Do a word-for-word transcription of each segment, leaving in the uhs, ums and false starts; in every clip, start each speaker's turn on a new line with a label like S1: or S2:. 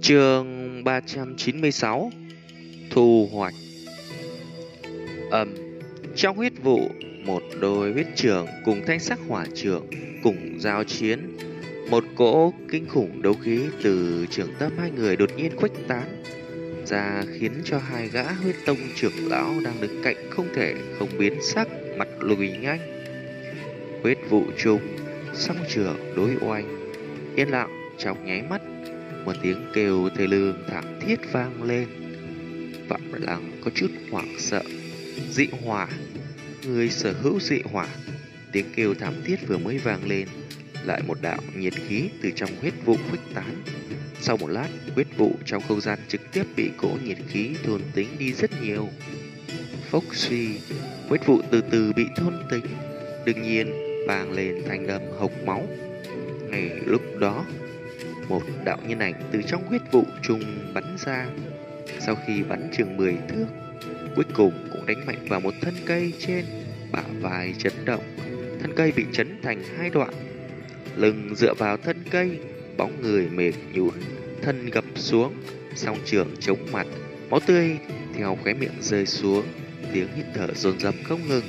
S1: Chương ba trăm chín mươi sáu. Thu hoạch. Ầm, trong huyết vụ, một đôi huyết trưởng cùng thanh sắc hỏa trưởng cùng giao chiến. Một cỗ kinh khủng đấu khí từ trường tâm hai người đột nhiên khuếch tán ra, khiến cho hai gã huyết tông trưởng lão đang đứng cạnh không thể không biến sắc, mặt lùi nhanh. Huyết vụ chung, song trưởng đối oanh, yên lặng trong nháy mắt. Một tiếng kêu thê lương thảm thiết vang lên. Phạm Lăng có chút hoảng sợ. Dị hỏa, người sở hữu dị hỏa. Tiếng kêu thảm thiết vừa mới vang lên, lại một đạo nhiệt khí từ trong huyết vụ khuếch tán. Sau một lát, huyết vụ trong không gian trực tiếp bị cỗ nhiệt khí thôn tính đi rất nhiều. Phốc suy, huyết vụ từ từ bị thôn tính, đương nhiên vang lên thanh âm hộc máu. Ngay lúc đó, một đạo nhân ảnh từ trong huyết vụ trùng bắn ra. Sau khi bắn chừng mười thước, cuối cùng cũng đánh mạnh vào một thân cây trên, bả vai chấn động. Thân cây bị chấn thành hai đoạn. Lưng dựa vào thân cây, bóng người mềm nhũn, thân gập xuống, song trường chống mặt, máu tươi theo khóe miệng rơi xuống, tiếng hít thở dồn dập không ngừng.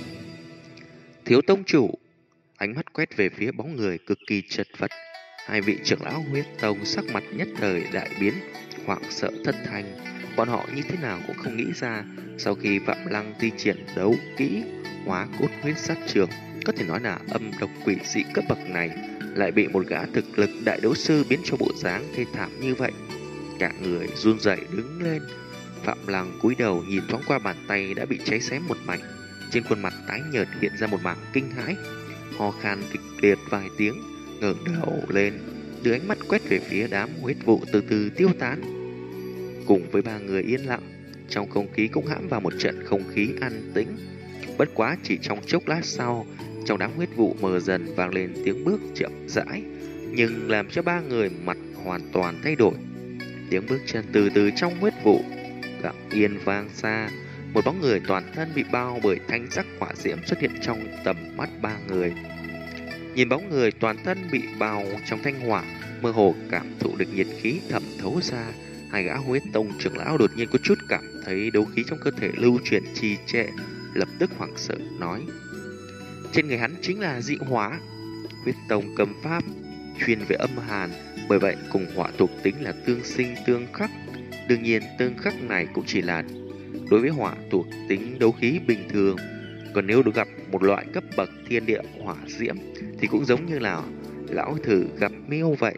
S1: Thiếu tông chủ, ánh mắt quét về phía bóng người cực kỳ chật vật. Hai vị trưởng lão huyết tông sắc mặt nhất thời đại biến, hoảng sợ thất thanh. Bọn họ như thế nào cũng không nghĩ ra, sau khi Phạm Lăng thi triển đấu kỹ hóa cốt huyết sát trường, có thể nói là âm độc quỷ dị cấp bậc này, lại bị một gã thực lực đại đấu sư biến cho bộ dáng thê thảm như vậy. Cả người run rẩy đứng lên. Phạm Lăng cúi đầu nhìn thoáng qua bàn tay đã bị cháy xém một mảnh, trên khuôn mặt tái nhợt hiện ra một mảng kinh hãi, ho khan kịch liệt vài tiếng, ngẩng đầu lên, đưa ánh mắt quét về phía đám huyết vụ từ từ tiêu tán. Cùng với ba người yên lặng, trong không khí cũng hãm vào một trận không khí an tĩnh. Bất quá chỉ trong chốc lát sau, trong đám huyết vụ mờ dần vang lên tiếng bước chậm rãi, nhưng làm cho ba người mặt hoàn toàn thay đổi. Tiếng bước chân từ từ trong huyết vụ lặng yên vang xa. Một bóng người toàn thân bị bao bởi thanh sắc hỏa diễm xuất hiện trong tầm mắt ba người. Nhìn bóng người toàn thân bị bao trong thanh hỏa, mơ hồ cảm thụ được nhiệt khí thẩm thấu ra. Hai gã huyết tông trưởng lão đột nhiên có chút cảm thấy đấu khí trong cơ thể lưu chuyển trì trệ, lập tức hoảng sợ nói: trên người hắn chính là dị hỏa. Huyết tông cầm pháp chuyên về âm hàn, bởi vậy cùng hỏa thuộc tính là tương sinh tương khắc. Đương nhiên tương khắc này cũng chỉ là đối với hỏa thuộc tính đấu khí bình thường, còn nếu được gặp một loại cấp bậc thiên địa hỏa diễm thì cũng giống như là lão thử gặp miêu vậy.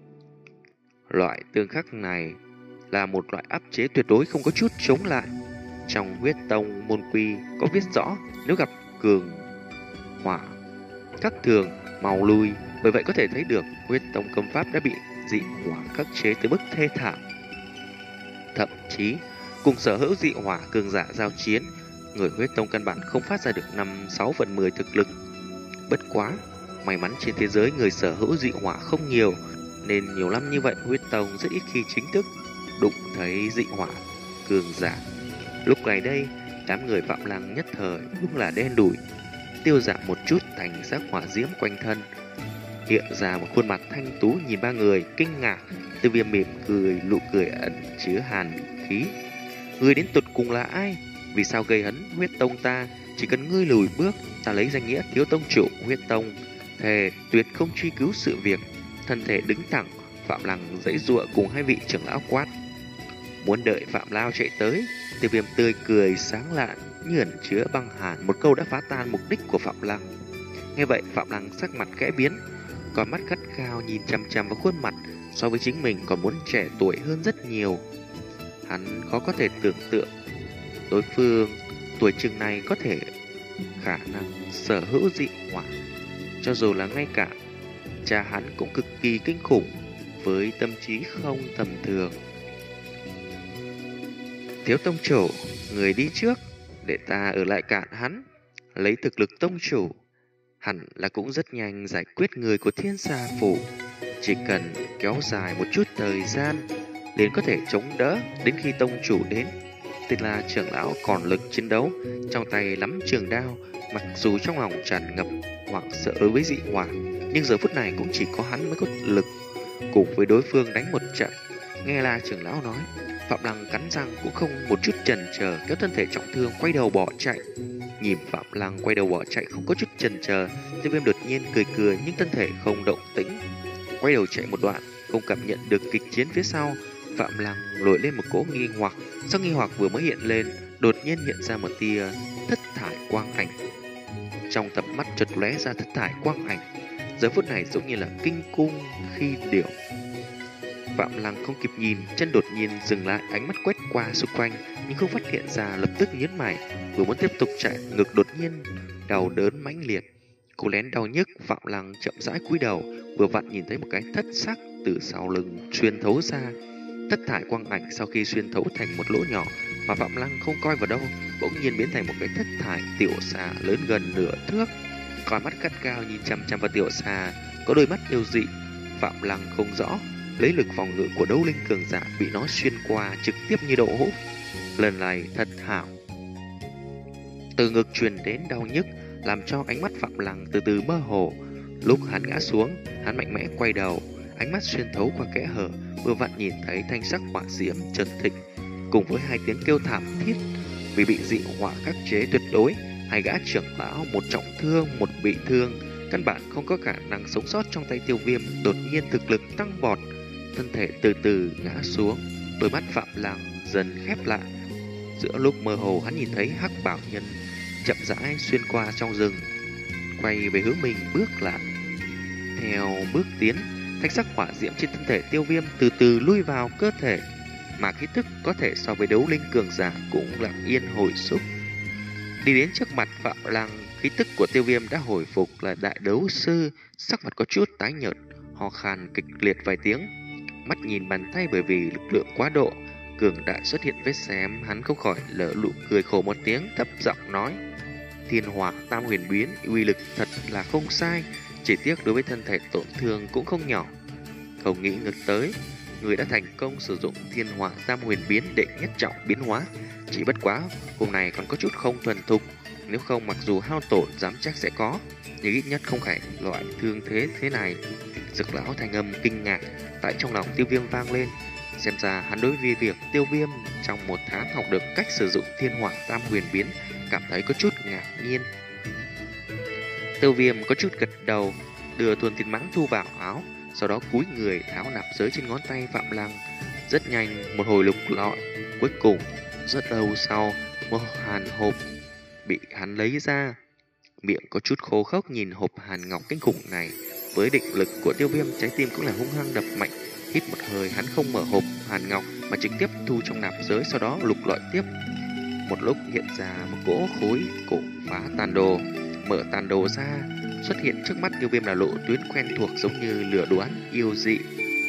S1: Loại tương khắc này là một loại áp chế tuyệt đối không có chút chống lại. Trong huyết tông môn quy có viết rõ, nếu gặp cường hỏa khắc thường mau lui, bởi vậy có thể thấy được huyết tông công pháp đã bị dị hỏa khắc chế tới mức thê thảm. Thậm chí cùng sở hữu dị hỏa cường giả giao chiến, người huyết tông căn bản không phát ra được năm sáu phần mười thực lực. Bất quá may mắn trên thế giới người sở hữu dị hỏa không nhiều, nên nhiều năm như vậy huyết tông rất ít khi chính thức đụng thấy dị hỏa cường giả. Lúc này đây, đám người Phạm Lăng nhất thời đúng là đen đủi, tiêu giảm một chút thành sắc hỏa diễm quanh thân, hiện ra một khuôn mặt thanh tú nhìn ba người kinh ngạc. Tiêu Viêm mỉm cười, nụ cười ẩn chứa hàn khí: ngươi đến tột cùng là ai? Vì sao gây hấn huyết tông ta? Chỉ cần ngươi lùi bước, ta lấy danh nghĩa thiếu tông chủ huyết tông, thề tuyệt không truy cứu sự việc. Thân thể đứng thẳng, Phạm Lăng giãy giụa cùng hai vị trưởng lão quát. Muốn đợi Phạm Lao chạy tới, Tiêu Viêm tươi cười sáng lạn như ẩn chứa băng hàn, một câu đã phá tan mục đích của Phạm Lăng. Nghe vậy Phạm Lăng sắc mặt khẽ biến, con mắt gắt gao nhìn chằm chằm vào khuôn mặt so với chính mình còn muốn trẻ tuổi hơn rất nhiều. Hắn khó có thể tưởng tượng đối phương tuổi chừng này có thể khả năng sở hữu dị hỏa. Cho dù là ngay cả cha hắn cũng cực kỳ kinh khủng, với tâm trí không tầm thường. Thiếu tông chủ, người đi trước, để ta ở lại cản hắn. Lấy thực lực tông chủ, hẳn là cũng rất nhanh giải quyết người của Thiên Sa Phủ. Chỉ cần kéo dài một chút thời gian, đến có thể chống đỡ đến khi tông chủ đến. Tên là trưởng lão còn lực chiến đấu, trong tay nắm trường đao, mặc dù trong lòng tràn ngập hoảng sợ đối với dị hỏa, nhưng giờ phút này cũng chỉ có hắn mới có lực cùng với đối phương đánh một trận. Nghe La trưởng lão nói, Phạm Lăng cắn răng cũng không một chút chần chờ, kéo thân thể trọng thương quay đầu bỏ chạy. Nhìn Phạm Lăng quay đầu bỏ chạy không có chút chần chờ, Tiêu Viêm đột nhiên cười cười nhưng thân thể không động tĩnh. Quay đầu chạy một đoạn, không cảm nhận được kịch chiến phía sau, Phạm Lăng nổi lên một cỗ nghi hoặc. Sau nghi hoặc vừa mới hiện lên, đột nhiên hiện ra một tia thất thải quang ảnh. Trong tầm mắt chợt lóe ra thất thải quang ảnh, giờ phút này giống như là kinh cung khi điểu. Phạm Lăng không kịp nhìn, chân đột nhiên dừng lại, ánh mắt quét qua xung quanh nhưng không phát hiện ra, lập tức nhướng mày, vừa muốn tiếp tục chạy, ngực đột nhiên đau đớn mãnh liệt. Cố lén đau nhức, Phạm Lăng chậm rãi cúi đầu, vừa vặn nhìn thấy một cái thất sắc từ sau lưng xuyên thấu ra. Thất thải quang ảnh sau khi xuyên thấu thành một lỗ nhỏ mà Phạm Lăng không coi vào đâu, bỗng nhiên biến thành một cái thất thải tiểu xà lớn gần nửa thước. Con mắt gắt gao nhìn chằm chằm vào tiểu xà, có đôi mắt yêu dị. Phạm Lăng không rõ, lấy lực phòng ngự của đấu linh cường giả bị nó xuyên qua trực tiếp như đậu hũ. Lần này thật hảo. Từ ngực truyền đến đau nhức làm cho ánh mắt Phạm Lăng từ từ mơ hồ. Lúc hắn ngã xuống, hắn mạnh mẽ quay đầu, ánh mắt xuyên thấu qua kẽ hở, vừa vặn nhìn thấy thanh sắc hỏa diễm chợt thịnh, cùng với hai tiếng kêu thảm thiết vì bị dị hỏa khắc chế tuyệt đối. Hai gã trưởng lão, một trọng thương, một bị thương, căn bản không có khả năng sống sót trong tay Tiêu Viêm. Đột nhiên thực lực tăng vọt, thân thể từ từ ngã xuống, đôi mắt Phạm Lăng dần khép lại. Giữa lúc mơ hồ, hắn nhìn thấy hắc bảo nhân chậm rãi xuyên qua trong rừng, quay về hướng mình bước lại. Theo bước tiến, thanh sắc hỏa diễm trên thân thể Tiêu Viêm từ từ lui vào cơ thể, mà khí tức có thể so với đấu linh cường giả cũng lặng yên hồi xúc. Đi đến trước mặt Phạm Lăng, khí tức của Tiêu Viêm đã hồi phục là đại đấu sư, sắc mặt có chút tái nhợt, ho khan kịch liệt vài tiếng. Mắt nhìn bàn tay bởi vì lực lượng quá độ cường đại xuất hiện vết xém, hắn không khỏi lỡ nụ cười khổ một tiếng, thấp giọng nói: Thiên hỏa tam huyền biến, uy lực thật là không sai, chỉ tiếc đối với thân thể tổn thương cũng không nhỏ. Không nghĩ ngược tới, người đã thành công sử dụng thiên hỏa tam huyền biến để nhất trọng biến hóa. Chỉ bất quá, hôm nay còn có chút không thuần thục, nếu không mặc dù hao tổn dám chắc sẽ có, nhưng ít nhất không phải loại thương thế thế này. Dực lão thanh âm kinh ngạc tại trong lòng Tiêu Viêm vang lên. Xem ra hắn đối với việc Tiêu Viêm trong một tháng học được cách sử dụng thiên hỏa tam huyền biến cảm thấy có chút ngạc nhiên. Tiêu Viêm có chút gật đầu, đưa thuần tiền mãng thu vào áo, sau đó cúi người tháo nạp giới trên ngón tay Phạm Lăng. Rất nhanh, một hồi lục lọi, cuối cùng rất lâu sau, một hàn hộp bị hắn lấy ra. Miệng có chút khô khốc nhìn hộp hàn ngọc kinh khủng này. Với định lực của Tiêu Viêm, trái tim cũng là hung hăng đập mạnh. Hít một hơi, hắn không mở hộp hàn ngọc mà trực tiếp thu trong nạp giới, sau đó lục lọi tiếp. Một lúc hiện ra một cỗ khối cổ phá tàn đồ. Mở tàn đồ ra, xuất hiện trước mắt Tiêu Viêm là lộ tuyến quen thuộc giống như lửa đoán yêu dị.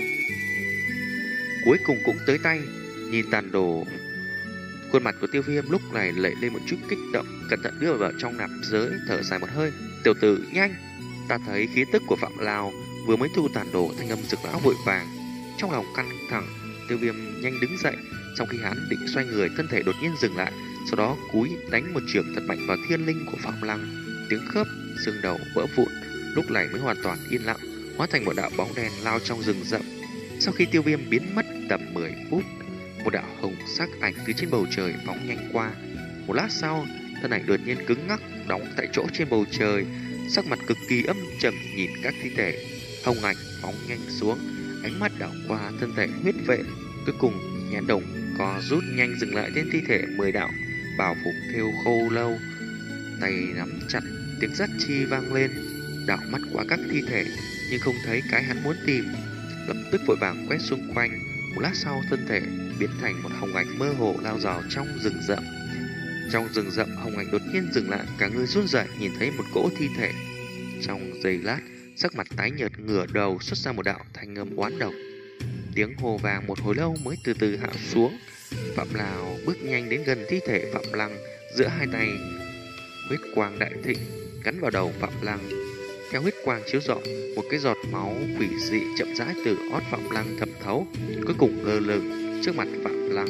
S1: Cuối cùng cũng tới tay. Nhìn tàn đồ, khuôn mặt của Tiêu Viêm lúc này lẩy lên một chút kích động, cẩn thận đưa vào trong nạp giới, thở dài một hơi: Tiểu tử, nhanh! Ta thấy khí tức của Phạm Lao vừa mới thu tàn đồ. Thanh âm Dực lão vội vàng, trong lòng căng thẳng. Tiêu Viêm nhanh đứng dậy, sau khi hắn định xoay người, thân thể đột nhiên dừng lại, sau đó cúi đánh một chưởng thật mạnh vào thiên linh của Phạm Lăng. Tiếng khớp xương đầu vỡ vụn, lúc này mới hoàn toàn yên lặng, hóa thành một đạo bóng đen lao trong rừng rậm. Sau khi Tiêu Viêm biến mất tầm mười phút, một đạo hồng sắc ảnh từ trên bầu trời phóng nhanh qua. Một lát sau, thân ảnh đột nhiên cứng ngắc đóng tại chỗ trên bầu trời, sắc mặt cực kỳ âm trầm nhìn các thi thể. Hồng ảnh phóng nhanh xuống, ánh mắt đảo qua thân thể huyết vệ, cuối cùng nhãn đồng co rút nhanh dừng lại trên thi thể mười đạo bào phục thêu khô lâu. Tay nắm chặt, tiếng rắt chi vang lên, đảo mắt qua các thi thể nhưng không thấy cái hắn muốn tìm, lập tức vội vàng quét xung quanh. Một lát sau, thân thể biến thành một hồng ảnh mơ hồ lao vào trong rừng rậm. Trong rừng rậm, hồng ảnh đột nhiên dừng lại, cả người run rẩy nhìn thấy một cỗ thi thể. Trong giây lát, sắc mặt tái nhợt ngửa đầu xuất ra một đạo thanh âm oán độc. Tiếng hô vàng một hồi lâu mới từ từ hạ xuống. Phạm Lào bước nhanh đến gần thi thể Phạm Lăng, giữa hai tay huyết quang đại thịnh gắn vào đầu Phạm Lăng. Theo huyết quang chiếu rọi, một cái giọt máu quỷ dị chậm rãi từ ót Phạm Lăng thẩm thấu, cuối cùng lơ lửng trước mặt Phạm Lăng.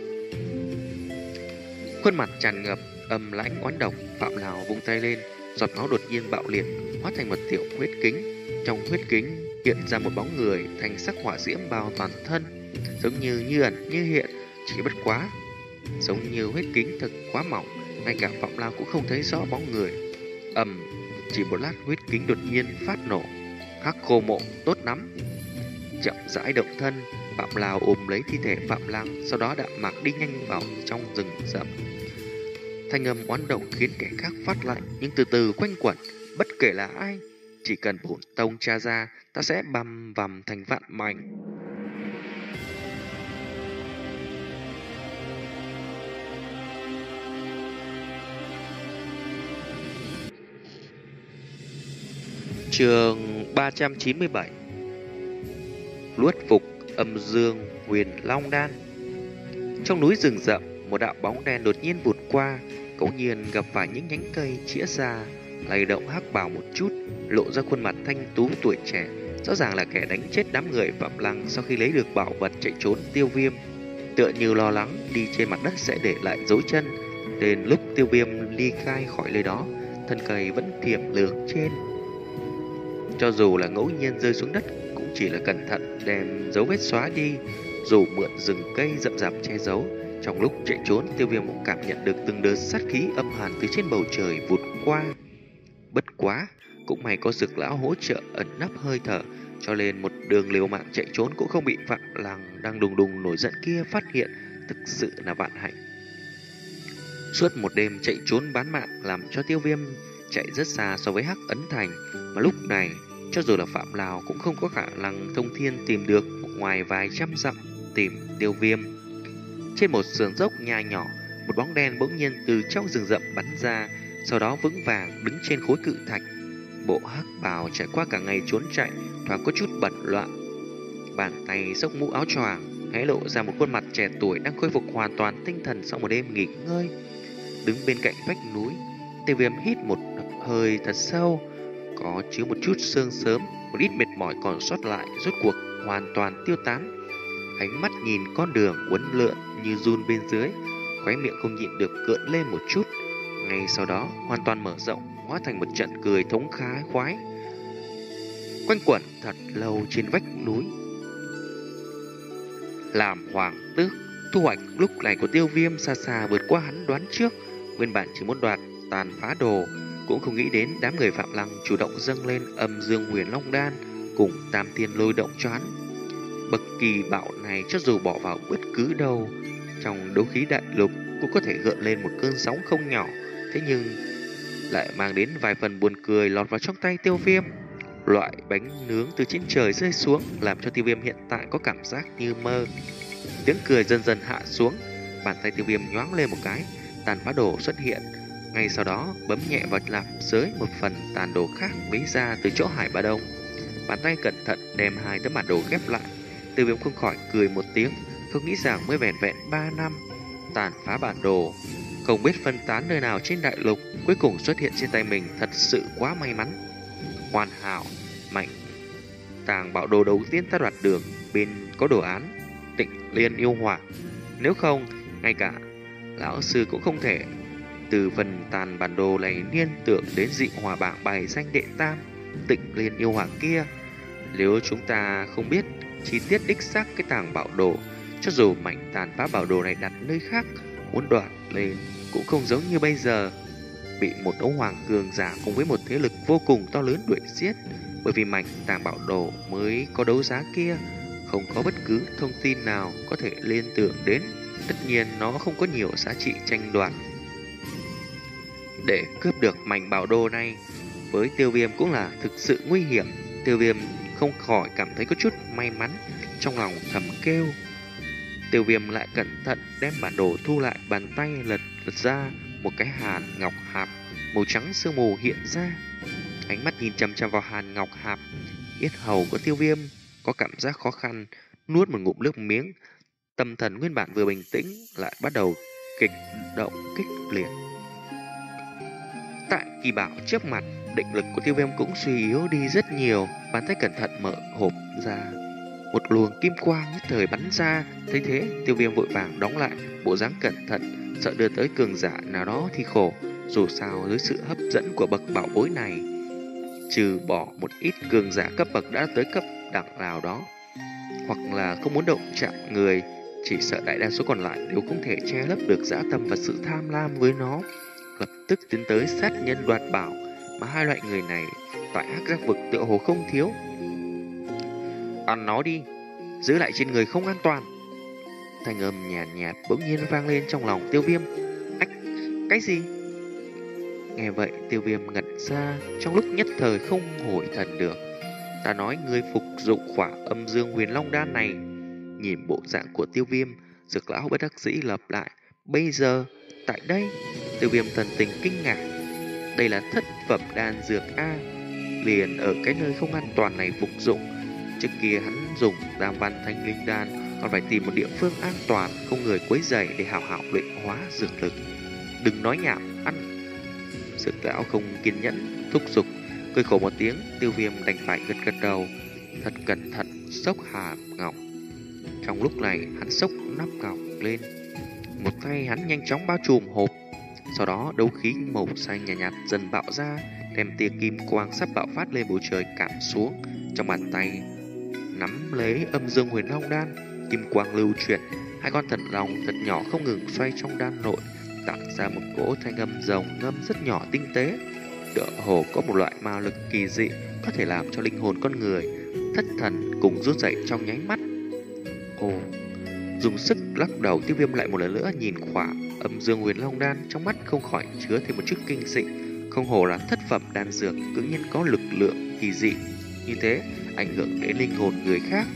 S1: Khuôn mặt tràn ngập âm lãnh oán độc, Phạm Lào vung tay lên, giọt máu đột nhiên bạo liệt, hóa thành một tiểu huyết kính. Trong huyết kính hiện ra một bóng người, thành sắc hỏa diễm bao toàn thân. giống như như ẩn như hiện, chỉ bất quá giống như huyết kính thật quá mỏng, ngay cả Phạm Lao cũng không thấy rõ bóng người. Ầm, chỉ một lát huyết kính đột nhiên phát nổ. Hắc Khô Mộ tốt lắm. Chậm rãi động thân, Phạm Lao ôm lấy thi thể Phạm Lăng, sau đó đạm mạc đi nhanh vào trong rừng rậm. Thanh âm oán độc khiến kẻ khác phát lạnh, nhưng từ từ quanh quẩn, bất kể là ai, chỉ cần bổn tông tra ra, ta sẽ băm vằm thành vạn mảnh. Chương ba trăm chín mươi bảy. Luất phục âm dương huyền long đan. Trong núi rừng rậm, một đạo bóng đen đột nhiên vụt qua, ngẫu nhiên gặp phải những nhánh cây chĩa ra, lay động hắc bào một chút, lộ ra khuôn mặt thanh tú tuổi trẻ, rõ ràng là kẻ đánh chết đám người Phạm Lăng sau khi lấy được bảo vật chạy trốn Tiêu Viêm. Tựa như lo lắng đi trên mặt đất sẽ để lại dấu chân, đến lúc Tiêu Viêm ly khai khỏi nơi đó, thân cây vẫn thiểm lược trên. Cho dù là ngẫu nhiên rơi xuống đất, cũng chỉ là cẩn thận đem dấu vết xóa đi, dù mượn rừng cây rậm rạp che giấu. Trong lúc chạy trốn, Tiêu Viêm cũng cảm nhận được từng đợt sát khí âm hàn từ trên bầu trời vụt qua. Bất quá, cũng may có Dực lão hỗ trợ ẩn nấp hơi thở, cho nên một đường liều mạng chạy trốn cũng không bị Phạm Lăng đang đùng đùng nổi giận kia phát hiện, thực sự là vạn hạnh. Suốt một đêm chạy trốn bán mạng làm cho Tiêu Viêm chạy rất xa so với Hắc Ấn Thành, mà lúc này cho dù là Phạm Lào cũng không có khả năng thông thiên tìm được ngoài vài trăm dặm tìm Tiêu Viêm. Trên một sườn dốc nhai nhỏ, một bóng đen bỗng nhiên từ trong rừng rậm bắn ra, sau đó vững vàng đứng trên khối cự thạch. Bộ hắc bào trải qua cả ngày trốn chạy, thoáng có chút bận loạn. Bàn tay xốc mũ áo choàng, hé lộ ra một khuôn mặt trẻ tuổi đang khôi phục hoàn toàn tinh thần sau một đêm nghỉ ngơi. Đứng bên cạnh vách núi, Tiêu Viêm hít một hơi thật sâu, có chứa một chút sương sớm, một ít mệt mỏi còn sót lại rốt cuộc hoàn toàn tiêu tán. Ánh mắt nhìn con đường uốn lượn như run bên dưới, khóe miệng không nhịn được gợn lên một chút. Ngay sau đó hoàn toàn mở rộng, hóa thành một trận cười thống khá khoái, quanh quẩn thật lâu trên vách núi. Làm hoàng tước, thu hoạch lúc này của Tiêu Viêm xa xa vượt qua hắn đoán trước. Nguyên bản chỉ muốn đoạt tàn phá đồ, cũng không nghĩ đến đám người Phạm Lăng chủ động dâng lên âm dương huyền long đan cùng tam thiên lôi động cho hắn. Bậc kỳ bạo này cho dù bỏ vào bất cứ đâu trong đấu khí đại lục cũng có thể gợn lên một cơn sóng không nhỏ, thế nhưng lại mang đến vài phần buồn cười lọt vào trong tay Tiêu Viêm. Loại bánh nướng từ trên trời rơi xuống làm cho Tiêu Viêm hiện tại có cảm giác như mơ. Tiếng cười dần dần hạ xuống, bàn tay Tiêu Viêm nhoáng lên một cái, tàn phá đồ xuất hiện. Ngay sau đó bấm nhẹ vào lạp giới một phần tàn đồ khác lấy ra từ chỗ Hải Ba Đông. Bàn tay cẩn thận đem hai tấm bản đồ ghép lại. Tiêu Viêm không khỏi cười một tiếng, không nghĩ rằng mới vẹn vẹn ba năm tàn phá bản đồ, không biết phân tán nơi nào trên đại lục, cuối cùng xuất hiện trên tay mình, thật sự quá may mắn. Hoàn hảo, mạnh tàng bảo đồ đầu tiên ta đoạt được, bên có đồ án Tịnh Liên yêu hỏa, nếu không ngay cả lão sư cũng không thể từ phần tàn bản đồ này liên tưởng đến dị hỏa bảng bài danh đệ tam Tịnh Liên yêu hỏa kia. Nếu chúng ta không biết chi tiết đích xác cái tàng bảo đồ, cho dù mảnh tàn phá bảo đồ này đặt nơi khác, muốn đoạt lên cũng không giống như bây giờ, bị một đấu hoàng cường giả cùng với một thế lực vô cùng to lớn đuổi giết. Bởi vì mảnh tàng bảo đồ mới có đấu giá kia, không có bất cứ thông tin nào có thể liên tưởng đến, tất nhiên nó không có nhiều giá trị tranh đoạt. Để cướp được mảnh bảo đồ này với Tiêu Viêm cũng là thực sự nguy hiểm. Tiêu Viêm không khỏi cảm thấy có chút may mắn, trong lòng thầm kêu. Tiêu Viêm lại cẩn thận đem bản đồ thu lại, bàn tay lật lật ra một cái hàn ngọc hạp màu trắng sương mù hiện ra. Ánh mắt nhìn chăm chăm vào hàn ngọc hạp, yết hầu của Tiêu Viêm có cảm giác khó khăn, nuốt một ngụm nước miếng. Tâm thần nguyên bản vừa bình tĩnh lại bắt đầu kịch động kích liệt. Tại kỳ bảo trước mặt, định lực của Tiêu Viêm cũng suy yếu đi rất nhiều. Bàn tay cẩn thận mở hộp ra, một luồng kim quang nhất thời bắn ra. Thấy thế, Tiêu Viêm vội vàng đóng lại, bộ dáng cẩn thận, sợ đưa tới cường giả nào đó thì khổ. Dù sao dưới sự hấp dẫn của bậc bảo bối này, trừ bỏ một ít cường giả cấp bậc đã tới cấp đẳng nào đó, hoặc là không muốn động chạm người. Chỉ sợ đại đa số còn lại đều không thể che lấp được dã tâm và sự tham lam với nó, lập tức tiến tới sát nhân đoạt bảo. Mà hai loại người này tại Hắc Giác Vực tựa hồ không thiếu. Ăn nó đi, giữ lại trên người không an toàn. Thanh âm nhàn nhạt, nhạt bỗng nhiên vang lên trong lòng Tiêu Viêm. Ách, cái gì? Nghe vậy Tiêu Viêm ngẩn ra, trong lúc nhất thời không hồi thần được. Ta nói ngươi phục dụng khỏa âm dương huyền long đan này. Nhìn bộ dạng của Tiêu Viêm, Dược lão bất đắc dĩ lặp lại. Bây giờ, tại đây. Tiêu Viêm thần tình kinh ngạc. Đây là thất phẩm đan dược A, liền ở cái nơi không an toàn này phục dụng. Trước kia hắn dùng tam văn thanh linh đan, còn phải tìm một địa phương an toàn, không người quấy rầy để hảo hảo luyện hóa dược lực. Đừng nói nhảm, ăn. Dược lão không kiên nhẫn thúc giục, cười khổ một tiếng. Tiêu Viêm đành phải gật gật đầu, thật cẩn thận xốc hàm ngọc. Trong lúc này hắn xốc nắp ngọc lên, một tay hắn nhanh chóng bao trùm hộp. Sau đó đấu khí màu xanh nhạt, nhạt dần bạo ra, đem tia kim quang sắp bạo phát lên bầu trời cản xuống. Trong bàn tay nắm lấy âm dương huyền long đan, kim quang lưu chuyển, hai con thần long thật nhỏ không ngừng xoay trong đan nội, tạo ra một cỗ thanh âm rồng ngâm rất nhỏ tinh tế. Tựa hồ có một loại ma lực kỳ dị có thể làm cho linh hồn con người thất thần cùng rút dậy trong nháy mắt. Ồ, dùng sức lắc đầu, Tiêu Viêm lại một lần nữa nhìn khỏa âm dương huyền long đan, trong mắt không khỏi chứa thêm một chút kinh dị. Không hồ là thất phẩm đan dược, tự nhiên có lực lượng kỳ dị như thế, ảnh hưởng đến linh hồn người khác.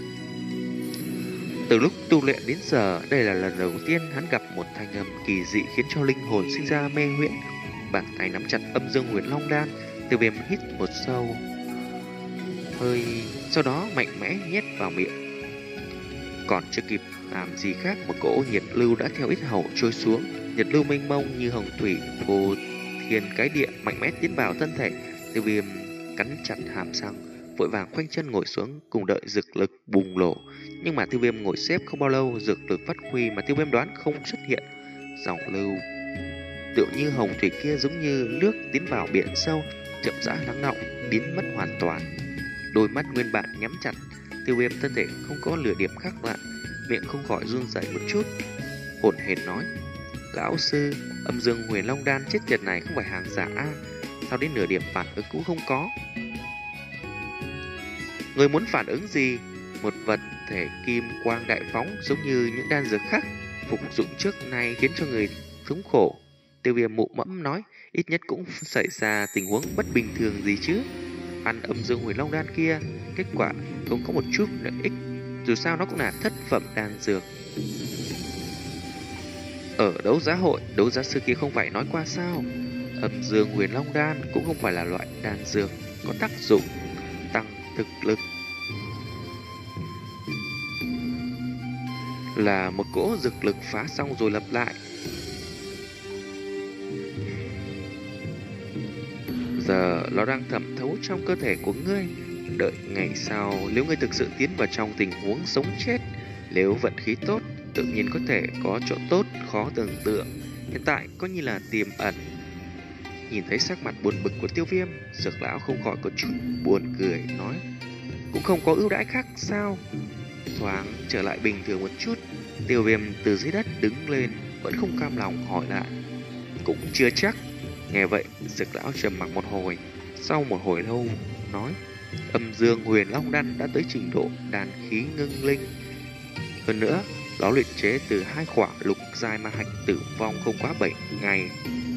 S1: Từ lúc tu luyện đến giờ, đây là lần đầu tiên hắn gặp một thanh âm kỳ dị khiến cho linh hồn sinh ra mê huyễn. Bàn tay nắm chặt âm dương huyền long đan, Tiêu Viêm hít một sâu hơi, sau đó mạnh mẽ nhét vào miệng. Còn chưa kịp làm gì khác, một cỗ nhiệt lưu đã theo ít hầu trôi xuống. Nhiệt lưu mênh mông như hồng thủy phô thiên cái địa, mạnh mẽ tiến vào thân thể. Tiêu Viêm cắn chặt hàm răng, vội vàng khoanh chân ngồi xuống cùng đợi dược lực bùng nổ. Nhưng mà Tiêu Viêm ngồi xếp không bao lâu, dược lực phát huy mà Tiêu Viêm đoán không xuất hiện. Dòng lưu tựa như hồng thủy kia giống như nước tiến vào biển sâu, chậm rãi lắng đọng, biến mất hoàn toàn. Đôi mắt nguyên bản nhắm chặt, Tiêu Viêm thân thể không có lửa điểm khác lạ, miệng không khỏi run rẩy một chút, hổn hển nói: "Lão sư, âm dương huyền long đan chết tiệt này không phải hàng giả a, sao đến nửa điểm phản ứng cũng không có?" "Người muốn phản ứng gì?" Một vật thể kim quang đại phóng giống như những đan dược khác phục dụng trước nay khiến cho người thống khổ. Tiêu Viêm mụ mẫm nói: "Ít nhất cũng xảy ra tình huống bất bình thường gì chứ. Ăn âm dương huyền long đan kia, kết quả không có một chút lợi ích, dù sao nó cũng là thất phẩm đan dược." Ở đấu giá hội, đấu giá sư kia không phải nói qua sao, âm dương huyền long đan cũng không phải là loại đan dược có tác dụng tăng thực lực, là một cỗ dược lực phá xong rồi lập lại. Giờ nó đang thẩm thấu trong cơ thể của ngươi. Đợi ngày sau, nếu ngươi thực sự tiến vào trong tình huống sống chết, nếu vận khí tốt, tự nhiên có thể có chỗ tốt khó tưởng tượng. Hiện tại coi như là tiềm ẩn. Nhìn thấy sắc mặt buồn bực của Tiêu Viêm, Dược lão không khỏi có chút buồn cười, nói: "Cũng không có ưu đãi khác sao?" Thoáng trở lại bình thường một chút, Tiêu Viêm từ dưới đất đứng lên, vẫn không cam lòng hỏi lại: "Cũng chưa chắc." Nghe vậy, Dược lão trầm mặc một hồi, sau một hồi lâu nói: "Âm dương huyền long đan đã tới trình độ đan khí ngưng linh. Hơn nữa, nó luyện chế từ hai khỏa lục giai ma hạch tử vong không quá bảy ngày.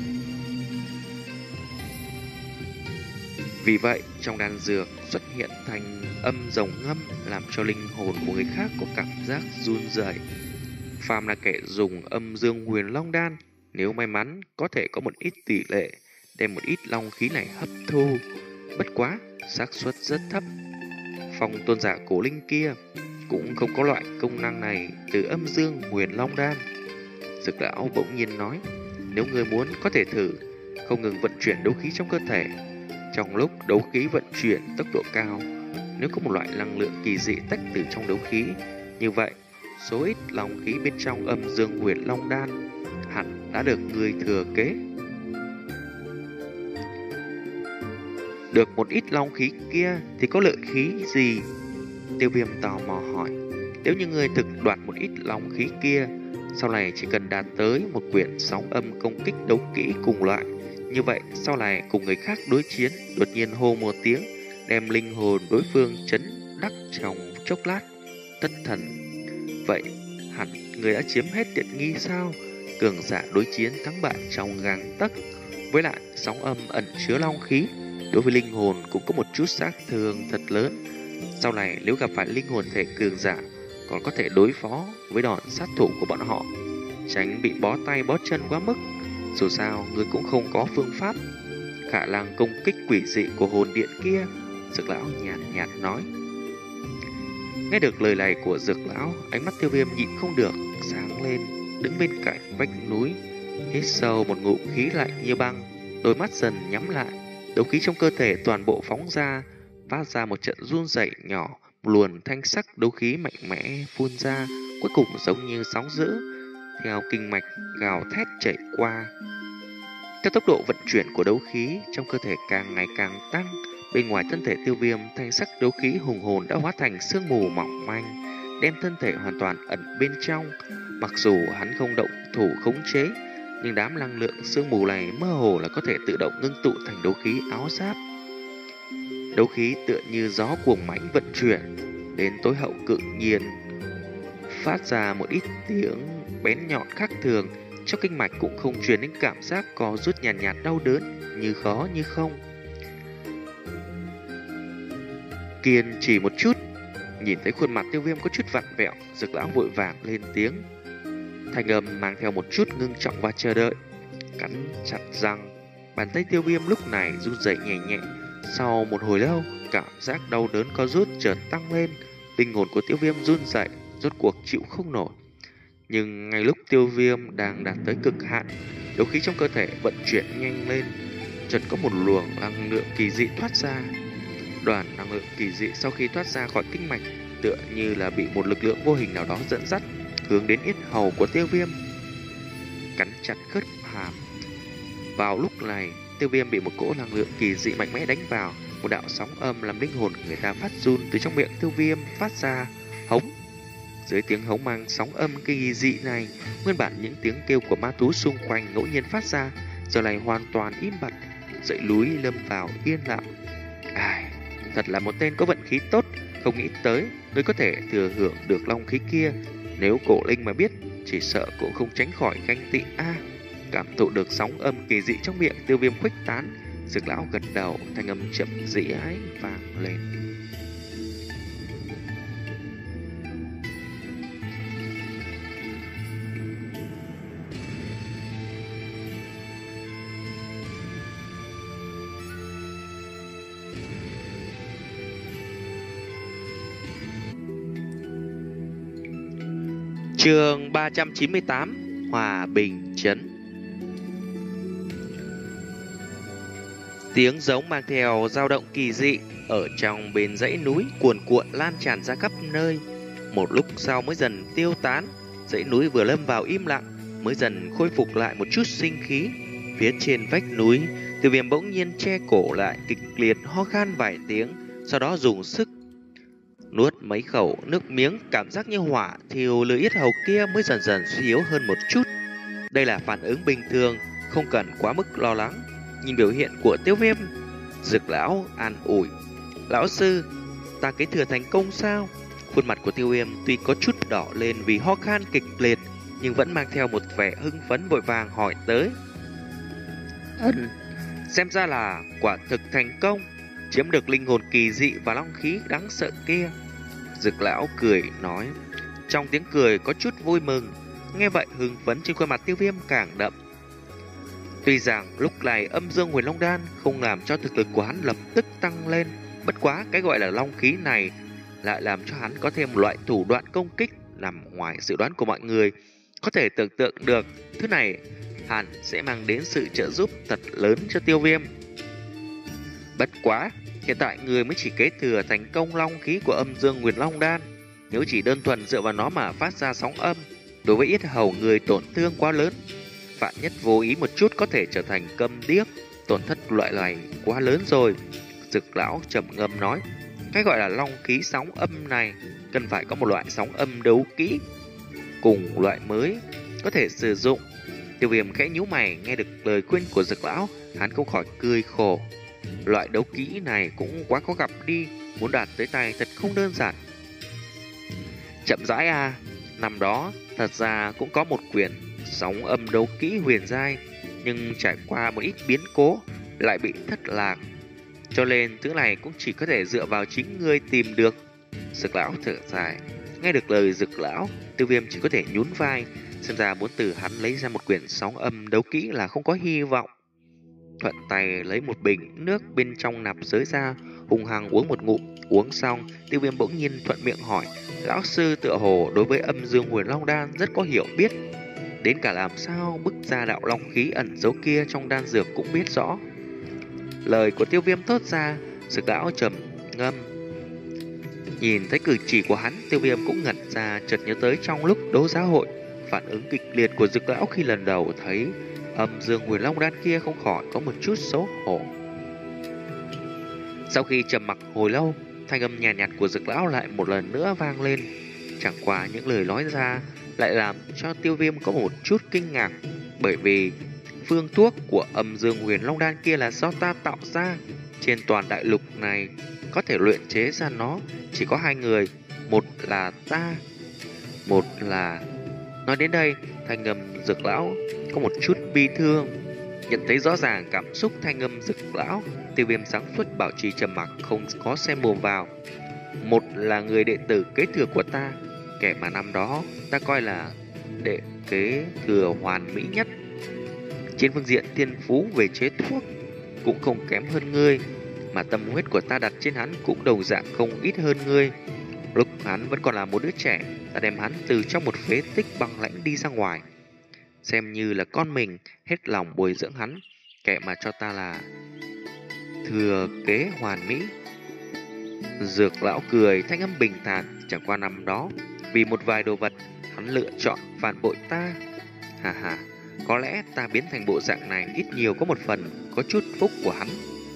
S1: Vì vậy, trong đan dược xuất hiện thành âm rồng ngâm, làm cho linh hồn của người khác có cảm giác run rẩy. Phàm là kẻ dùng âm dương huyền long đan, nếu may mắn có thể có một ít tỷ lệ đem một ít long khí này hấp thu. Bất quá, xác suất rất thấp. Phong tôn giả cổ linh kia cũng không có loại công năng này từ âm dương huyền long đan." Dược lão bỗng nhiên nói: "Nếu người muốn có thể thử, không ngừng vận chuyển đấu khí trong cơ thể. Trong lúc đấu khí vận chuyển tốc độ cao, nếu có một loại năng lượng kỳ dị tách từ trong đấu khí, như vậy số ít long khí bên trong âm dương huyền long đan hẳn đã được người thừa kế. Được một ít long khí kia thì có lợi khí gì?" Tiêu Viêm tò mò hỏi, nếu như ngươi thực đoạt một ít long khí kia, sau này chỉ cần đạt tới một quyển sóng âm công kích đấu kỹ cùng loại, như vậy sau này cùng người khác đối chiến, đột nhiên hô một tiếng, đem linh hồn đối phương chấn đắc trong chốc lát, thất thần. Vậy hẳn người đã chiếm hết tiện nghi sao? Cường giả đối chiến thắng bại trong gang tấc, với lại sóng âm ẩn chứa long khí, đối với linh hồn cũng có một chút sát thương thật lớn. Sau này nếu gặp phải linh hồn thể cường giả, còn có thể đối phó với đòn sát thủ của bọn họ, tránh bị bó tay bó chân quá mức. Dù sao người cũng không có phương pháp khả năng công kích quỷ dị của hồn điện kia. Dược lão nhạt nhạt nói. Nghe được lời này của dược lão, ánh mắt Tiêu Viêm nhịn không được sáng lên, đứng bên cạnh vách núi, hít sâu một ngụm khí lạnh như băng, đôi mắt dần nhắm lại, đấu khí trong cơ thể toàn bộ phóng ra, phát ra một trận run rẩy nhỏ, một luồng thanh sắc đấu khí mạnh mẽ phun ra, cuối cùng giống như sóng dữ theo kinh mạch gào thét chảy qua. Theo tốc độ vận chuyển của đấu khí trong cơ thể càng ngày càng tăng, bên ngoài thân thể Tiêu Viêm, thanh sắc đấu khí hùng hồn đã hóa thành sương mù mỏng manh, đem thân thể hoàn toàn ẩn bên trong. Mặc dù hắn không động thủ khống chế, nhưng đám năng lượng sương mù này mơ hồ là có thể tự động ngưng tụ thành đấu khí áo giáp. Đấu khí tựa như gió cuồng mãnh vận chuyển đến tối hậu cự nhiên, phát ra một ít tiếng bén nhọn khác thường, trong kinh mạch cũng không truyền đến cảm giác có rút nhàn nhạt, nhạt đau đớn, như khó như không. Kiên trì một chút. Nhìn thấy khuôn mặt Tiêu Viêm có chút vặn vẹo, Dược lão vội vàng lên tiếng, thanh âm mang theo một chút ngưng trọng và chờ đợi. Cắn chặt răng, bàn tay Tiêu Viêm lúc này run rẩy nhẹ nhẹ. Sau một hồi lâu, cảm giác đau đớn có rút chợt tăng lên, linh hồn của Tiêu Viêm run rẩy, rốt cuộc chịu không nổi. Nhưng ngay lúc Tiêu Viêm đang đạt tới cực hạn, đấu khí trong cơ thể vận chuyển nhanh lên, chợt có một luồng năng lượng kỳ dị thoát ra. Đoàn năng lượng kỳ dị sau khi thoát ra khỏi kinh mạch, tựa như là bị một lực lượng vô hình nào đó dẫn dắt, hướng đến yết hầu của Tiêu Viêm. Cắn chặt khớp hàm. Vào lúc này, Tiêu Viêm bị một cỗ năng lượng kỳ dị mạnh mẽ đánh vào, một đạo sóng âm làm linh hồn người ta phát run từ trong miệng Tiêu Viêm phát ra hống. Dưới tiếng hống mang sóng âm kỳ dị này, nguyên bản những tiếng kêu của ma thú xung quanh ngẫu nhiên phát ra, giờ này hoàn toàn im bặt, dãy núi lâm vào yên lặng. Ai, thật là một tên có vận khí tốt, không nghĩ tới ngươi có thể thừa hưởng được long khí kia. Nếu Cổ Linh mà biết, chỉ sợ cũng không tránh khỏi ganh tị a. À, cảm thụ được sóng âm kỳ dị trong miệng Tiêu Viêm khuếch tán, Dược lão gật đầu, thanh âm chậm rãi vang lên. Chương ba trăm chín mươi tám, Hòa Bình Trấn. Tiếng giống mang theo dao động kỳ dị ở trong bên dãy núi cuồn cuộn lan tràn ra khắp nơi. Một lúc sau mới dần tiêu tán, dãy núi vừa lâm vào im lặng mới dần khôi phục lại một chút sinh khí. Phía trên vách núi, Tiêu Viêm bỗng nhiên che cổ lại, kịch liệt ho khan vài tiếng, sau đó dùng sức nuốt mấy khẩu nước miếng, cảm giác như hỏa thiêu lưỡi yết hầu kia mới dần dần suy yếu hơn một chút. Đây là phản ứng bình thường, không cần quá mức lo lắng. Nhìn biểu hiện của Tiêu Viêm, Dược lão an ủi, lão sư, ta kế thừa thành công sao? Khuôn mặt của Tiêu Viêm tuy có chút đỏ lên vì ho khan kịch liệt, nhưng vẫn mang theo một vẻ hưng phấn, vội vàng hỏi tới. Ừm, xem ra là quả thực thành công, chiếm được linh hồn kỳ dị và long khí đáng sợ kia. Dược lão cười nói, trong tiếng cười có chút vui mừng. Nghe vậy hưng phấn trên khuôn mặt Tiêu Viêm càng đậm. Tuy rằng lúc này âm dương huyền long đan không làm cho thực lực của hắn lập tức tăng lên, bất quá cái gọi là long khí này lại làm cho hắn có thêm một loại thủ đoạn công kích nằm ngoài dự đoán của mọi người. Có thể tưởng tượng được thứ này hẳn sẽ mang đến sự trợ giúp thật lớn cho Tiêu Viêm. Bất quá, hiện tại người mới chỉ kế thừa thành công long khí của âm dương huyền long đan. Nếu chỉ đơn thuần dựa vào nó mà phát ra sóng âm, đối với yết hầu người tổn thương quá lớn. Vạn nhất vô ý một chút có thể trở thành câm điếc, tổn thất loại này quá lớn rồi. Dược lão trầm ngâm nói, Cái gọi là long khí sóng âm này cần phải có một loại sóng âm đấu kỹ cùng loại mới có thể sử dụng. Tiêu Viêm khẽ nhíu mày, nghe được lời khuyên của Dực lão, hắn không khỏi cười khổ. Loại đấu kỹ này cũng quá có gặp đi, muốn đạt tới tay thật không đơn giản. Chậm rãi à, năm đó thật ra cũng có một quyển sóng âm đấu kỹ huyền giai, nhưng trải qua một ít biến cố lại bị thất lạc, cho nên thứ này cũng chỉ có thể dựa vào chính ngươi tìm được. Dực lão thở dài, nghe được lời Dực lão, Tiêu Viêm chỉ có thể nhún vai, xem ra muốn từ hắn lấy ra một quyển sóng âm đấu kỹ là không có hy vọng. Thuận tay lấy một bình nước bên trong nạp giới ra, hùng hăng uống một ngụm. Uống xong, Tiêu Viêm bỗng nhiên thuận miệng hỏi, lão sư tựa hồ đối với âm dương huyền long đan rất có hiểu biết, đến cả làm sao bức ra đạo long khí ẩn dấu kia trong đan dược cũng biết rõ. Lời của Tiêu Viêm thốt ra, Dực lão trầm ngâm. Nhìn thấy cử chỉ của hắn, Tiêu Viêm cũng ngẩn ra, chợt nhớ tới trong lúc đấu giá hội, phản ứng kịch liệt của Dực lão khi lần đầu thấy âm dương huyền long đan kia không khỏi có một chút xấu hổ. Sau khi trầm mặc hồi lâu, thanh âm nhàn nhạt, nhạt của Dực lão lại một lần nữa vang lên. Chẳng qua những lời nói ra lại làm cho Tiêu Viêm có một chút kinh ngạc, bởi vì phương thuốc của âm dương huyền long đan kia là do ta tạo ra. Trên toàn đại lục này có thể luyện chế ra nó chỉ có hai người, một là ta, một là... Nói đến đây, thanh âm Dực lão có một chút bi thương. Nhận thấy rõ ràng cảm xúc thanh âm Dực lão, Tiêu Viêm sáng suốt bảo trì trầm mặc, không có xen mồm vào. Một là người đệ tử kế thừa của ta, kẻ mà năm đó ta coi là đệ kế thừa hoàn mỹ nhất. Trên phương diện thiên phú về chế thuốc cũng không kém hơn ngươi, mà tâm huyết của ta đặt trên hắn cũng đồng dạng không ít hơn ngươi. Lúc hắn vẫn còn là một đứa trẻ, ta đem hắn từ trong một phế tích băng lãnh đi ra ngoài, xem như là con mình, hết lòng bồi dưỡng hắn, kẻ mà cho ta là thừa kế hoàn mỹ. Dược lão cười, thanh âm bình thản, chẳng qua năm đó vì một vài đồ vật hắn lựa chọn phản bội ta. Hà hà, có lẽ ta biến thành bộ dạng này ít nhiều có một phần có chút phúc của hắn.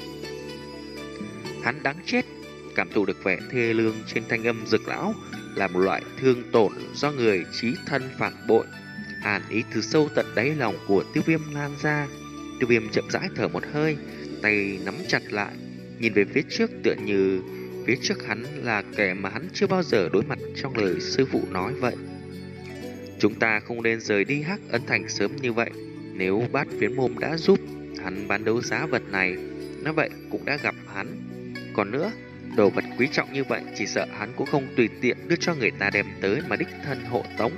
S1: Hắn đáng chết. Cảm thụ được vẻ thê lương trên thanh âm Dực lão là một loại thương tổn do người chí thân phản bội. Hàn ý từ sâu tận đáy lòng của Tiêu Viêm lan ra. Tiêu Viêm chậm rãi thở một hơi, tay nắm chặt lại, nhìn về phía trước tựa như phía trước hắn là kẻ mà hắn chưa bao giờ đối mặt trong lời sư phụ nói vậy. Chúng ta không nên rời đi Hắc Ấn Thành sớm như vậy. Nếu Bát Phiến Môn đã giúp hắn bán đấu giá vật này, nó vậy cũng đã gặp hắn. Còn nữa, đồ vật quý trọng như vậy chỉ sợ hắn cũng không tùy tiện đưa cho người ta đem tới mà đích thân hộ tống.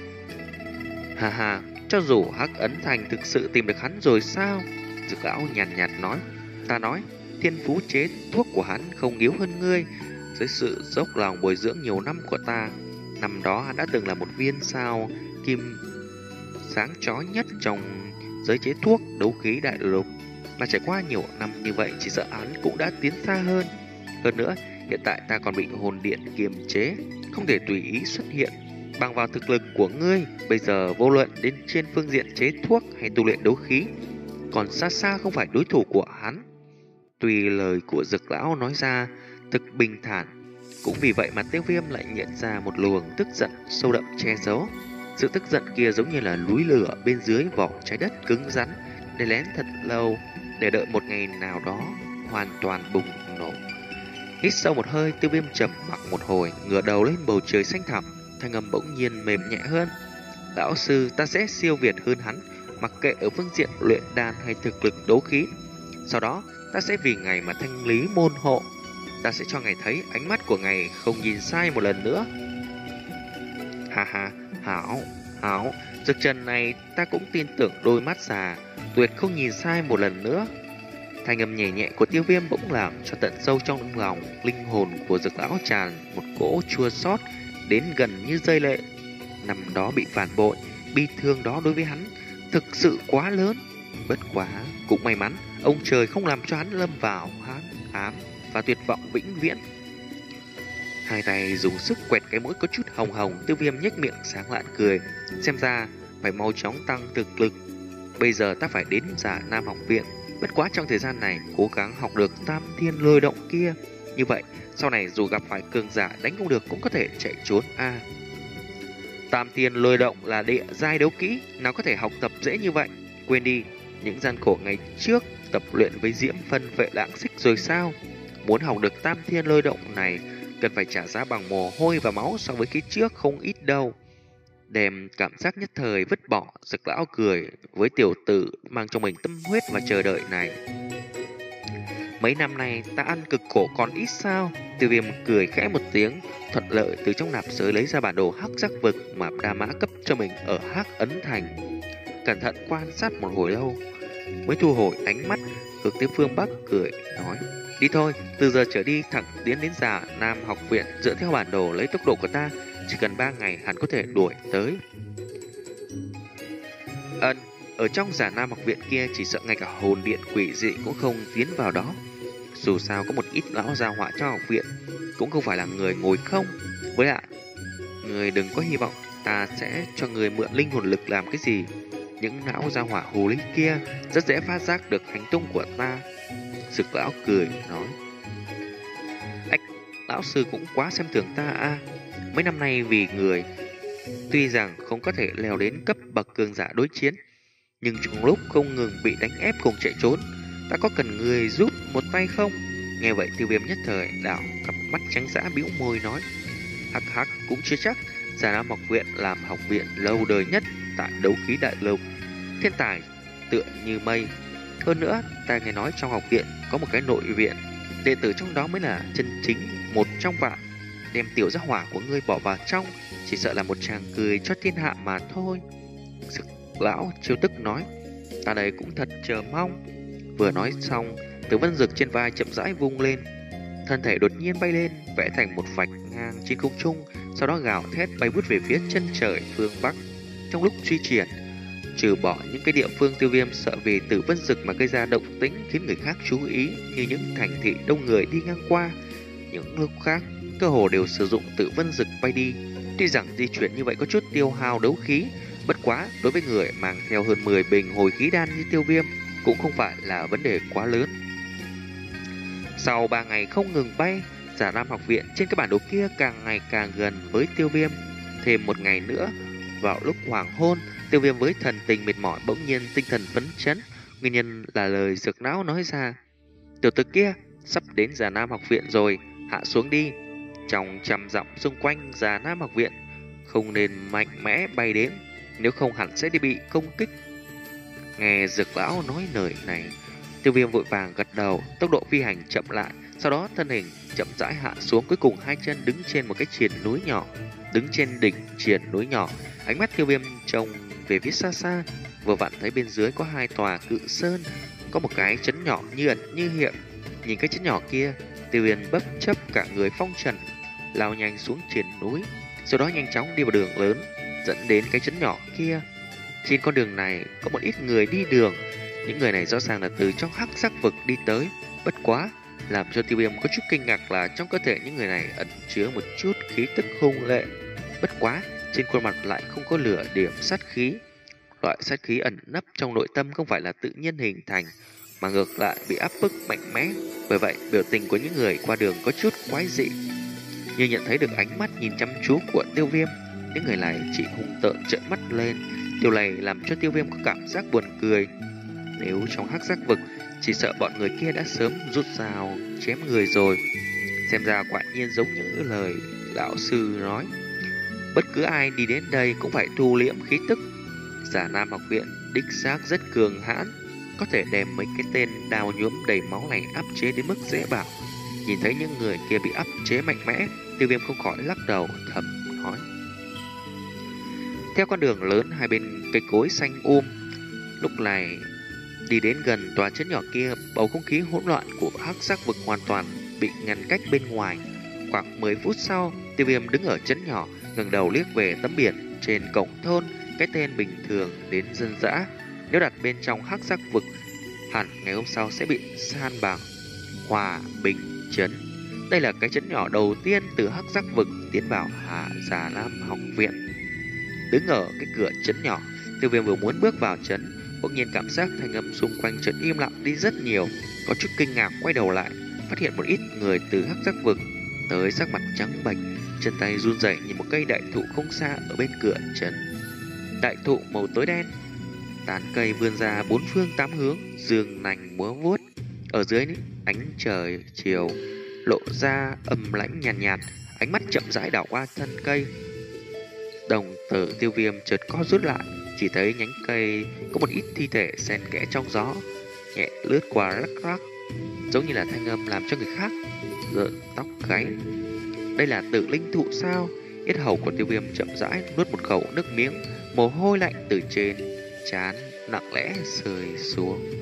S1: Hà hà, cho dù Hắc Ấn Thành thực sự tìm được hắn rồi sao? Dực lão nhàn nhạt, nhạt nói. Ta nói, thiên phú chế thuốc của hắn không yếu hơn ngươi. Dưới sự dốc lòng bồi dưỡng nhiều năm của ta, năm đó hắn đã từng là một viên sao kim sáng chói nhất trong giới chế thuốc đấu khí đại lục. Mà trải qua nhiều năm như vậy, chỉ sợ hắn cũng đã tiến xa hơn. Hơn nữa, hiện tại ta còn bị hồn điện kiềm chế, không thể tùy ý xuất hiện. Bằng vào thực lực của ngươi, bây giờ vô luận đến trên phương diện chế thuốc hay tu luyện đấu khí, còn xa xa không phải đối thủ của hắn. Tuy lời của Dực lão nói ra thực bình thản, cũng vì vậy mà Tiêu Viêm lại nhận ra một luồng tức giận sâu đậm che giấu. Sự tức giận kia giống như là núi lửa bên dưới vỏ trái đất cứng rắn, để lén thật lâu, để đợi một ngày nào đó hoàn toàn bùng nổ. Hít sâu một hơi, Tiêu Viêm trầm mặc một hồi, ngửa đầu lên bầu trời xanh thẳm, thanh âm bỗng nhiên mềm nhẹ hơn. Lão sư, ta sẽ siêu việt hơn hắn, mặc kệ ở phương diện luyện đan hay thực lực đấu khí. Sau đó, ta sẽ vì ngài mà thanh lý môn hộ. Ta sẽ cho ngài thấy ánh mắt của ngài không nhìn sai một lần nữa. Ha ha, hảo, hảo, dược trần này ta cũng tin tưởng đôi mắt già, tuyệt không nhìn sai một lần nữa. Thanh âm nhẹ nhẹ của Tiêu Viêm bỗng làm cho tận sâu trong lòng linh hồn của Dực lão tràn một cỗ chua xót đến gần như rơi lệ. Năm đó bị phản bội, bi thương đó đối với hắn thực sự quá lớn. Bất quá cũng may mắn ông trời không làm cho hắn lâm vào hán ám và tuyệt vọng vĩnh viễn. Hai tay dùng sức quẹt cái mũi có chút hồng hồng, Tiêu Viêm nhếch miệng sáng lạn cười. Xem ra phải mau chóng tăng thực lực. Bây giờ ta phải đến Giả Nam học viện. Bất quá trong thời gian này cố gắng học được Tam Thiên Lôi Động kia, Như vậy, sau này dù gặp phải cường giả đánh không được cũng có thể chạy trốn a. À, Tam Thiên Lôi Động là địa giai đấu kỹ, nào có thể học tập dễ như vậy. Quên đi, những gian khổ ngày trước tập luyện với Diễm Phân Vệ Lãng Xích rồi sao? Muốn học được Tam Thiên Lôi Động này, cần phải trả giá bằng mồ hôi và máu so với cái trước không ít đâu. Đem cảm giác nhất thời vứt bỏ, Dực lão cười với tiểu tử mang trong mình tâm huyết và chờ đợi này. Mấy năm nay ta ăn cực khổ còn ít sao? Tiêu Viêm cười khẽ một tiếng, thuận lợi từ trong nạp giới lấy ra bản đồ hắc giác vực mà Đa Mã cấp cho mình ở Hắc Ấn Thành. Cẩn thận quan sát một hồi lâu, mới thu hồi ánh mắt, hướng tới phương Bắc cười nói: đi thôi, từ giờ trở đi thẳng tiến đến Già Nam học viện, dựa theo bản đồ lấy tốc độ của ta, chỉ cần ba ngày hẳn có thể đuổi tới. Ân, ở trong Già Nam học viện kia chỉ sợ ngay cả hồn điện quỷ dị cũng không tiến vào đó. Dù sao có một ít lão gia họa cho học viện, cũng không phải là người ngồi không. Với lại, người đừng có hy vọng ta sẽ cho người mượn linh hồn lực làm cái gì. Những lão gia hỏa hồ ly kia rất dễ phát giác được hành tung của ta. Dực lão cười nói: ách, lão sư cũng quá xem thường ta a. À. Mấy năm nay vì người, tuy rằng không có thể leo đến cấp bậc cường giả đối chiến, nhưng trong lúc không ngừng bị đánh ép cùng chạy trốn, ta có cần người giúp một tay không? Nghe vậy Tiêu Viêm nhất thời đảo cặp mắt trắng dã bĩu môi nói: hắc hắc, cũng chưa chắc. Già Nam học viện làm học viện lâu đời nhất tại đấu khí đại lục, thiên tài tựa như mây. Hơn nữa, ta nghe nói trong học viện có một cái nội viện, đệ tử trong đó mới là chân chính một trong vạn. Đem tiểu gia hỏa của ngươi bỏ vào trong, chỉ sợ là một chàng cười cho thiên hạ mà thôi. Dực lão chiêu tức nói: ta đây cũng thật chờ mong. Vừa nói xong, Tử Vân Dực trên vai chậm rãi vung lên, thân thể đột nhiên bay lên, vẽ thành một vạch ngang trên không trung, sau đó gào thét bay vút về phía chân trời phương Bắc. Trong lúc truy triển, trừ bỏ những cái địa phương Tiêu Viêm sợ vì Tử Vân Dực mà gây ra động tĩnh khiến người khác chú ý, như những thành thị đông người đi ngang qua, những lúc khác cơ hồ đều sử dụng Tử Vân Dực bay đi. Tuy rằng di chuyển như vậy có chút tiêu hao đấu khí, bất quá đối với người mang theo hơn mười bình hồi khí đan như Tiêu Viêm cũng không phải là vấn đề quá lớn. Sau ba ngày không ngừng bay, Già Nam học viện trên cái bản đồ kia càng ngày càng gần với Tiêu Viêm. Thêm một ngày nữa, vào lúc hoàng hôn, Tiêu Viêm với thần tình mệt mỏi bỗng nhiên tinh thần phấn chấn. Nguyên nhân là lời Dược Não nói ra: tiểu tử kia sắp đến Già Nam học viện rồi, hạ xuống đi. Trong trăm dặm xung quanh Già Nam học viện không nên mạnh mẽ bay đến, nếu không hẳn sẽ đi bị công kích. Nghe Dược Lão nói lời này, Tiêu Viêm vội vàng gật đầu, tốc độ phi hành chậm lại, sau đó thân hình chậm rãi hạ xuống, cuối cùng hai chân đứng trên một cái triền núi nhỏ. Đứng trên đỉnh triền núi nhỏ, ánh mắt Tiêu Viêm trông về phía xa xa, vừa vặn thấy bên dưới có hai tòa cự sơn, có một cái chấn nhỏ như ẩn như hiện. Nhìn cái chấn nhỏ kia, Tiêu Viêm bất chấp cả người phong trần, lao nhanh xuống triền núi, sau đó nhanh chóng đi vào đường lớn dẫn đến cái chấn nhỏ kia. Trên con đường này có một ít người đi đường, những người này rõ ràng là từ trong hắc sắc vực đi tới. Bất quá, làm cho Tiêu Viêm có chút kinh ngạc là trong cơ thể những người này ẩn chứa một chút khí tức hung lệ. Bất quá, trên khuôn mặt lại không có lửa điểm sát khí. Loại sát khí ẩn nấp trong nội tâm không phải là tự nhiên hình thành, mà ngược lại bị áp bức mạnh mẽ. Bởi vậy, biểu tình của những người qua đường có chút quái dị. Như nhận thấy được ánh mắt nhìn chăm chú của Tiêu Viêm, những người này chỉ hung tợn trợn mắt lên. Điều này làm cho Tiêu Viêm có cảm giác buồn cười. Nếu trong hắc giác vực, chỉ sợ bọn người kia đã sớm rút dao chém người rồi. Xem ra quả nhiên giống như lời lão sư nói, bất cứ ai đi đến đây cũng phải thu liễm khí tức. Già Nam học viện đích xác rất cường hãn, có thể đem mấy cái tên đào nhuốm đầy máu này áp chế đến mức dễ bảo. Nhìn thấy những người kia bị áp chế mạnh mẽ, Tiêu Viêm không khỏi lắc đầu thầm nói. Theo con đường lớn hai bên cây cối xanh um, lúc này đi đến gần tòa trấn nhỏ kia, bầu không khí hỗn loạn của hắc sắc vực hoàn toàn bị ngăn cách bên ngoài. Khoảng mười phút sau, Tiêu Viêm đứng ở trấn nhỏ, ngẩng đầu liếc về tấm biển trên cổng thôn. Cái tên bình thường đến dân dã, nếu đặt bên trong hắc sắc vực, hẳn ngày hôm sau sẽ bị san bằng. Hòa Bình Trấn, đây là cái trấn nhỏ đầu tiên từ hắc sắc vực tiến vào Hạ Già Nam học viện. Đứng ở cái cửa trấn nhỏ, Tiêu Viêm vừa muốn bước vào trấn, bỗng nhiên cảm giác thanh âm xung quanh chợt im lặng đi rất nhiều, có chút kinh ngạc quay đầu lại, phát hiện một ít người từ hắc giác vực tới, sắc mặt trắng bệch, chân tay run rẩy nhìn một cây đại thụ không xa ở bên cửa trấn. Đại thụ màu tối đen, tán cây vươn ra bốn phương tám hướng, dương nành múa vuốt. Ở dưới ánh trời chiều lộ ra âm lãnh nhàn nhạt, nhạt, ánh mắt chậm rãi đảo qua thân cây. Đồng tử Tiêu Viêm chợt co rút lại, chỉ thấy nhánh cây có một ít thi thể xen kẽ trong gió, nhẹ lướt qua lắc lắc, giống như là thanh âm làm cho người khác rợn tóc gáy. Đây là Tử Linh thụ sao? Yết hầu của Tiêu Viêm chậm rãi nuốt một khẩu nước miếng, mồ hôi lạnh từ trên trán nặng lẽ rơi xuống.